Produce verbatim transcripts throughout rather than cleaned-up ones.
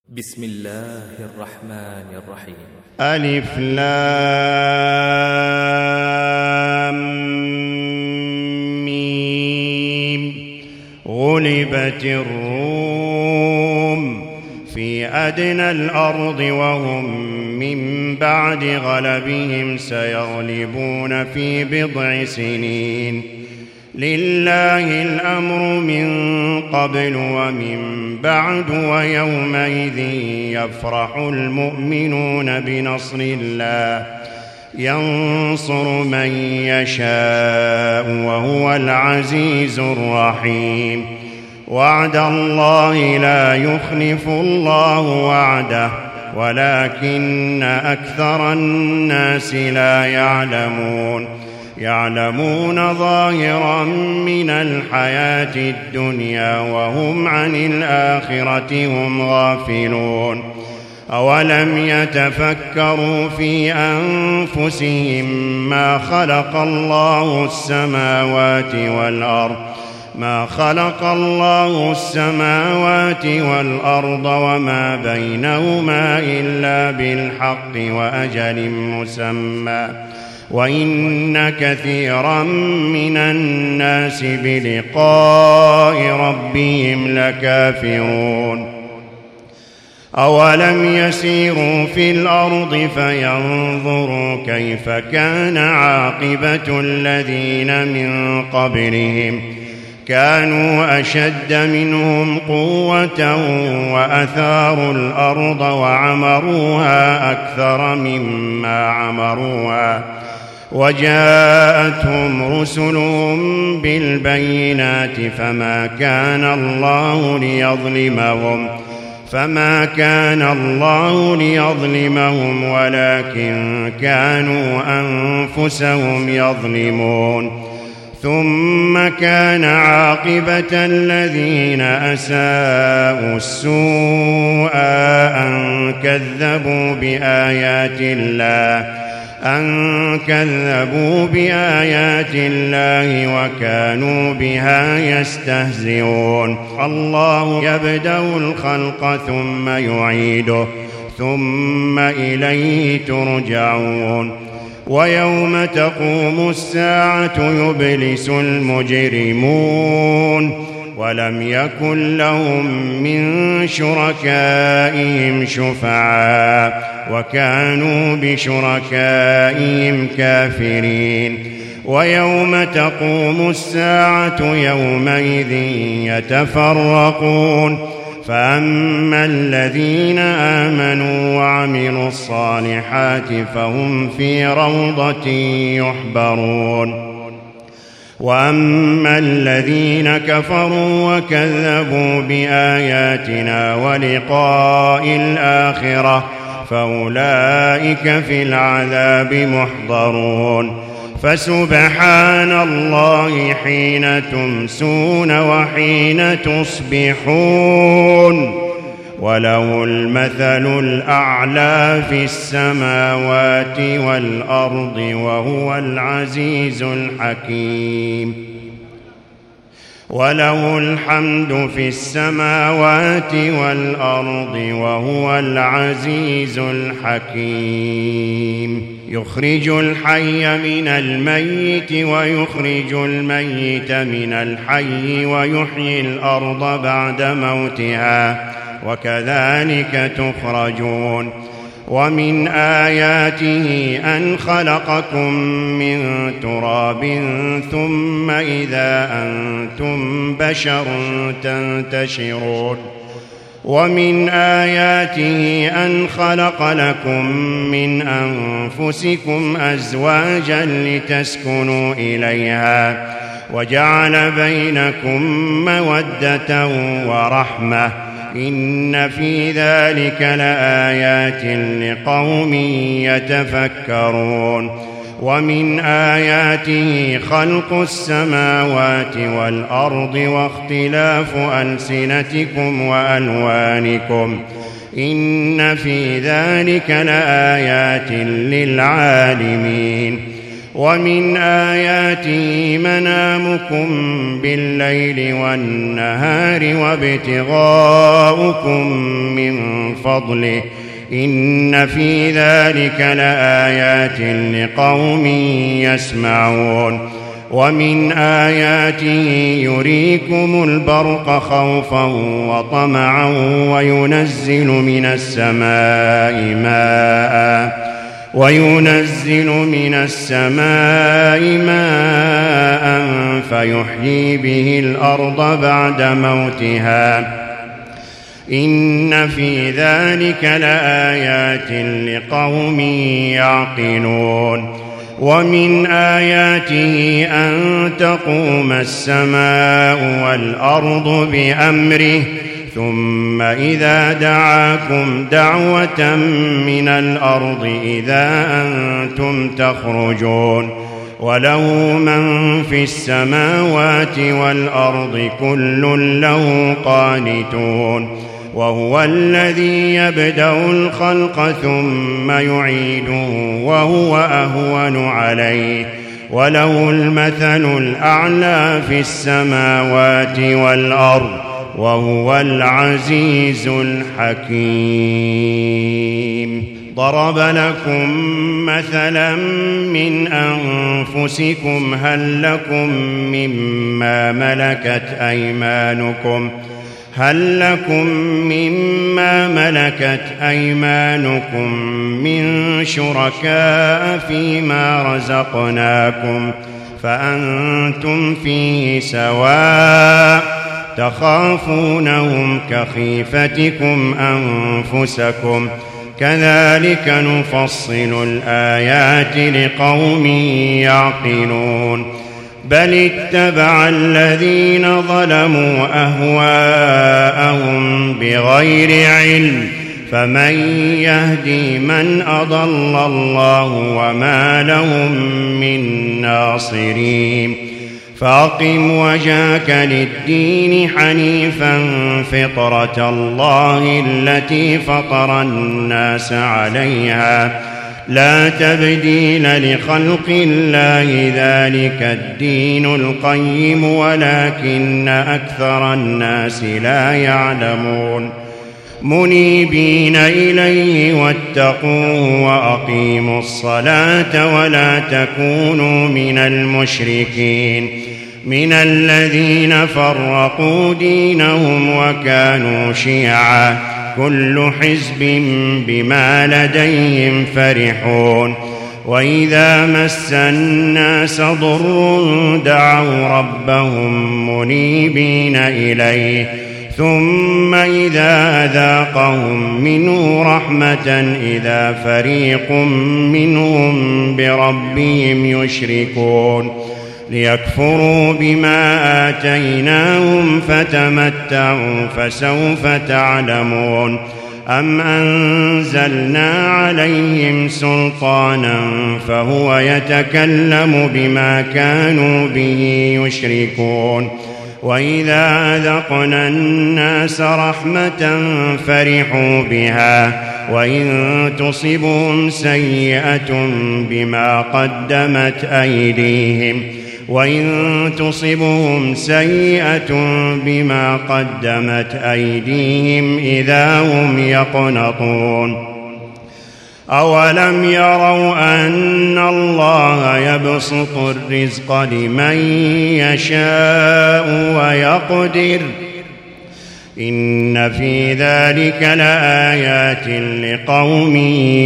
بسم الله الرحمن الرحيم. ألف لام ميم. غلبت الروم في أدنى الأرض وهم من بعد غلبهم سيغلبون في بضع سنين. لله الأمر من قبل ومن بعد ويومئذ يفرح المؤمنون بنصر الله ينصر من يشاء وهو العزيز الرحيم. وعد الله لا يخلف الله وعده ولكن أكثر الناس لا يعلمون. يعلمون ظاهرا من الحياة الدنيا وهم عن الآخرة هم غافلون. أولم يتفكروا في أنفسهم ما خلق الله السماوات والأرض ما خلق الله السماوات والأرض وما بينهما إلا بالحق وأجل مسمى وإن كثيرا من الناس بلقاء ربهم لكافرون. أولم يسيروا في الأرض فينظروا كيف كان عاقبة الذين من قبلهم كانوا أشد منهم قوة وأثاروا الأرض وعمروها أكثر مما عمروها وجاءتهم رسلهم بالبينات فما كان الله ليظلمهم فما كان الله ليظلمهم ولكن كانوا أنفسهم يظلمون. ثم كان عاقبة الذين أساءوا السوء أن كذبوا بآيات الله أن كذبوا بآيات الله وكانوا بها يستهزئون. الله يبدأ الخلق ثم يعيده ثم إليه ترجعون. ويوم تقوم الساعة يبلس المجرمون ولم يكن لهم من شركائهم شفعاء وكانوا بشركائهم كافرين. ويوم تقوم الساعة يومئذ يتفرقون فأما الذين آمنوا وعملوا الصالحات فهم في روضة يحبرون. وأما الذين كفروا وكذبوا بآياتنا ولقاء الآخرة فأولئك في العذاب محضرون. فسبحان الله حين تمسون وحين تصبحون وله المثل الأعلى في السماوات والأرض وهو العزيز الحكيم. وله الحمد في السماوات والأرض وهو العزيز الحكيم. يخرج الحي من الميت ويخرج الميت من الحي ويحيي الأرض بعد موتها وكذلك تخرجون. ومن آياته أن خلقكم من تراب ثم إذا أنتم بشر تنتشرون. ومن آياته أن خلق لكم من أنفسكم أزواجا لتسكنوا إليها وجعل بينكم مودة ورحمة إن في ذلك لآيات لقوم يتفكرون. ومن آياته خلق السماوات والأرض واختلاف ألسنتكم وألوانكم إن في ذلك لآيات للعالمين. ومن آياته منامكم بالليل والنهار وابتغاؤكم من فضله إن في ذلك لآيات لقوم يسمعون ومن آياته يريكم البرق خوفا وطمعا وينزل من السماء ماء وينزل من السماء ماء فيحيي به الأرض بعد موتها إن في ذلك لآيات لقوم يعقلون ومن آياته أن تقوم السماء والأرض بأمره ثم إذا دعاكم دعوة من الأرض إذا أنتم تخرجون وله من في السماوات والأرض كل له قانتون وهو الذي يبدأ الخلق ثم يعيده وهو أهون عليه وله المثل الأعلى في السماوات والأرض وهو العزيز الحكيم. ضرب لكم مثلا من أنفسكم هل لكم مما ملكت أيمانكم هل لكم مما ملكت أيمانكم من شركاء فيما رزقناكم فأنتم فيه سواء تخافونهم كخيفتكم أنفسكم كذلك نفصل الآيات لقوم يعقلون بل اتبع الذين ظلموا أهواءهم بغير علم فمن يهدي من أضل الله وما لهم من ناصرين فأقم وجهك للدين حنيفا فطرة الله التي فطر الناس عليها لا تبديل لخلق الله ذلك الدين القيم ولكن أكثر الناس لا يعلمون منيبين إليه واتقوه وأقيموا الصلاة ولا تكونوا من المشركين من الذين فرقوا دينهم وكانوا شيعا كل حزب بما لديهم فرحون وإذا مس الناس ضر دعوا ربهم منيبين إليه ثم إذا أذاقهم منه رحمة إذا فريق منهم بربهم يشركون ليكفروا بما آتيناهم فتمتعوا فسوف تعلمون أم أنزلنا عليهم سلطانا فهو يتكلم بما كانوا به يشركون وإذا أذقنا الناس رحمة فرحوا بها وإن تصبهم سيئة بما قدمت أيديهم وإن تصبهم سيئة بما قدمت أيديهم إذا هم يقنطون أولم يروا أن الله يبسط الرزق لمن يشاء ويقدر إن في ذلك لآيات لقوم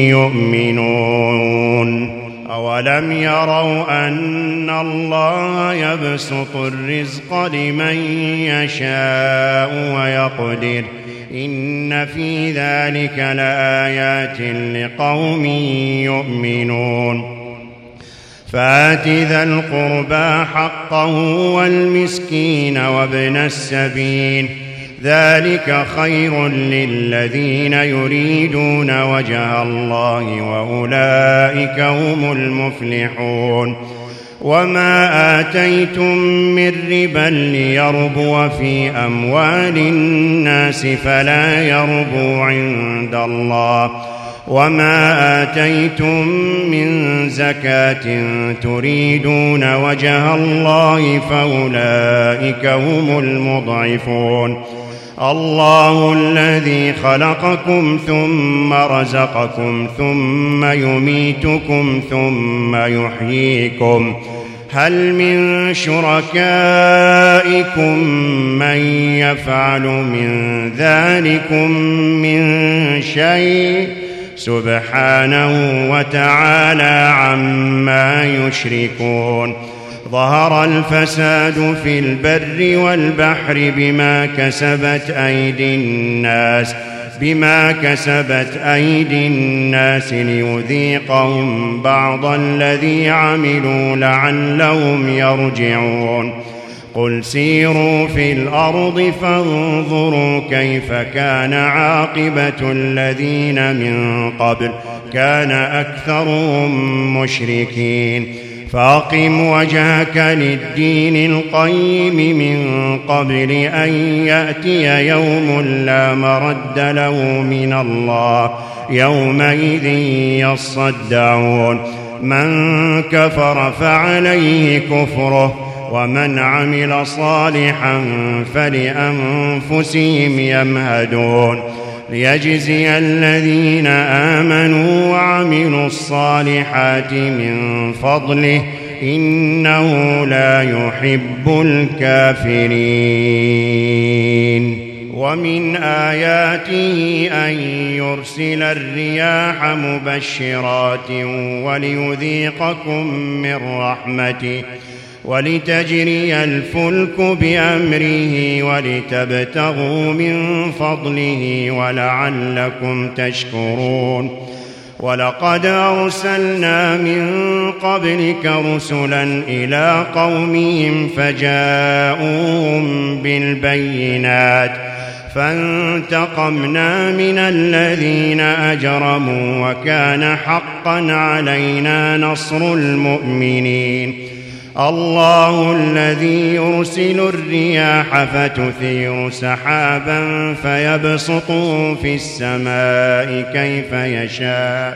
يؤمنون أولم يروا أن الله يبسط الرزق لمن يشاء ويقدر إن في ذلك لآيات لقوم يؤمنون فآت ذا القربى حقه والمسكين وابن السبيل ذلك خير للذين يريدون وجه الله وأولئك هم المفلحون وما آتيتم من ربا ليربو في أموال الناس فلا يربو عند الله وما آتيتم من زكاة تريدون وجه الله فأولئك هم المضعفون. الله الذي خلقكم ثم رزقكم ثم يميتكم ثم يحييكم هل من شركائكم من يفعل من ذلكم من شيء سبحانه وتعالى عما يشركون. ظهر الفساد في البر والبحر بما كسبت أيدي الناس بما كسبت أيدي الناس ليذيقهم بعض الذي عملوا لعلهم يرجعون. قل سيروا في الأرض فانظروا كيف كان عاقبة الذين من قبل كان أكثرهم مشركين. فأقم وجهك للدين القيم من قبل أن يأتي يوم لا مرد له من الله يومئذ يصدعون. من كفر فعليه كفره ومن عمل صالحا فلأنفسهم يمهدون ليجزي الذين آمنوا وعملوا الصالحات من فضله إنه لا يحب الكافرين. ومن آياته أن يرسل الرياح مبشرات وليذيقكم من رحمته ولتجري الفلك بأمره ولتبتغوا من فضله ولعلكم تشكرون. ولقد أرسلنا من قبلك رسلا إلى قومهم فجاءوهم بالبينات فانتقمنا من الذين أجرموا وكان حقا علينا نصر المؤمنين. الله الذي يرسل الرياح فتثير سحابا فيبسطه في السماء كيف يشاء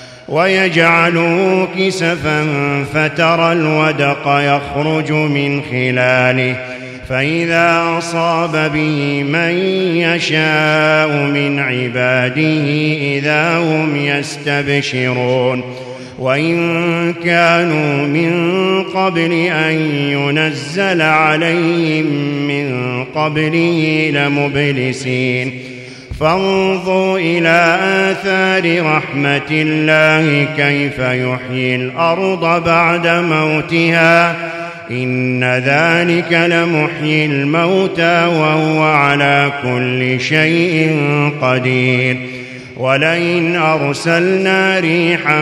ويجعله كسفا فترى الودق يخرج من خلاله فإذا أصاب به من يشاء من عباده إذا هم يستبشرون. وإن كانوا من قبل أن ينزل عليهم من قبله لمبلسين. فانظروا إلى آثار رحمة الله كيف يحيي الأرض بعد موتها إن ذلك لمحيي الموتى وهو على كل شيء قدير. ولئن أرسلنا ريحا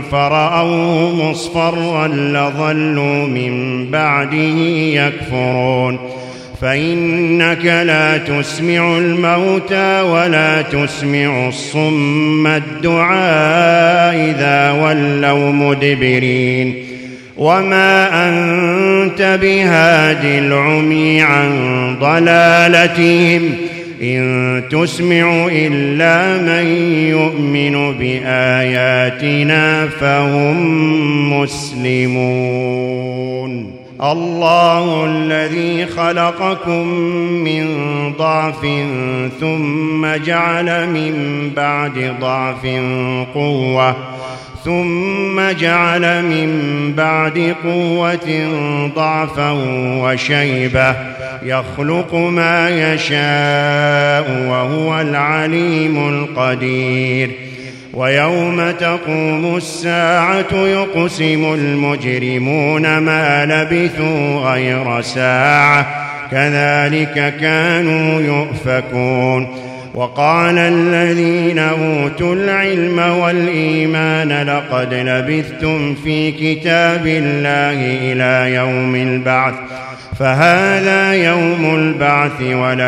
فرأوه مصفرا لظلوا من بعده يكفرون. فإنك لا تسمع الموتى ولا تسمع الصم الدعاء إذا ولوا مدبرين. وما أنت بهاد العمي عن ضلالتهم إن تسمع إلا من يؤمن بآياتنا فهم مسلمون. الله الذي خلقكم من ضعف ثم جعل من بعد ضعف قوة ثم جعل من بعد قوة ضعفا وشيبة يخلق ما يشاء وهو العليم القدير. ويوم تقوم الساعة يقسم المجرمون ما لبثوا غير ساعة كذلك كانوا يؤفكون. وقال الذين أوتوا العلم والإيمان لقد لبثتم في كتاب الله إلى يوم البعث فهذا يوم البعث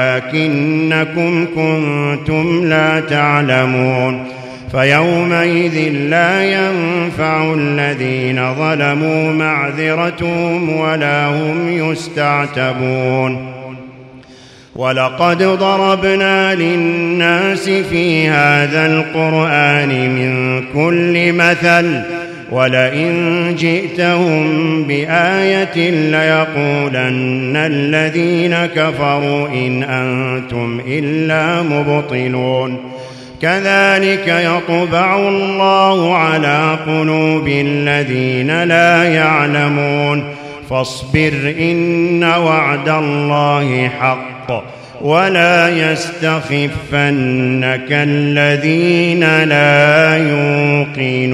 ولكنكم كنتم لا تعلمون. فيومئذ لا ينفع الذين ظلموا معذرتهم ولا هم يستعتبون. ولقد ضربنا للناس في هذا القرآن من كل مثل ولئن جئتهم بآية ليقولن الذين كفروا إن أنتم إلا مبطلون كذلك يطبع الله على قلوب الذين لا يعلمون فاصبر إن وعد الله حق ولا يستخفنك الذين لا يوقنون.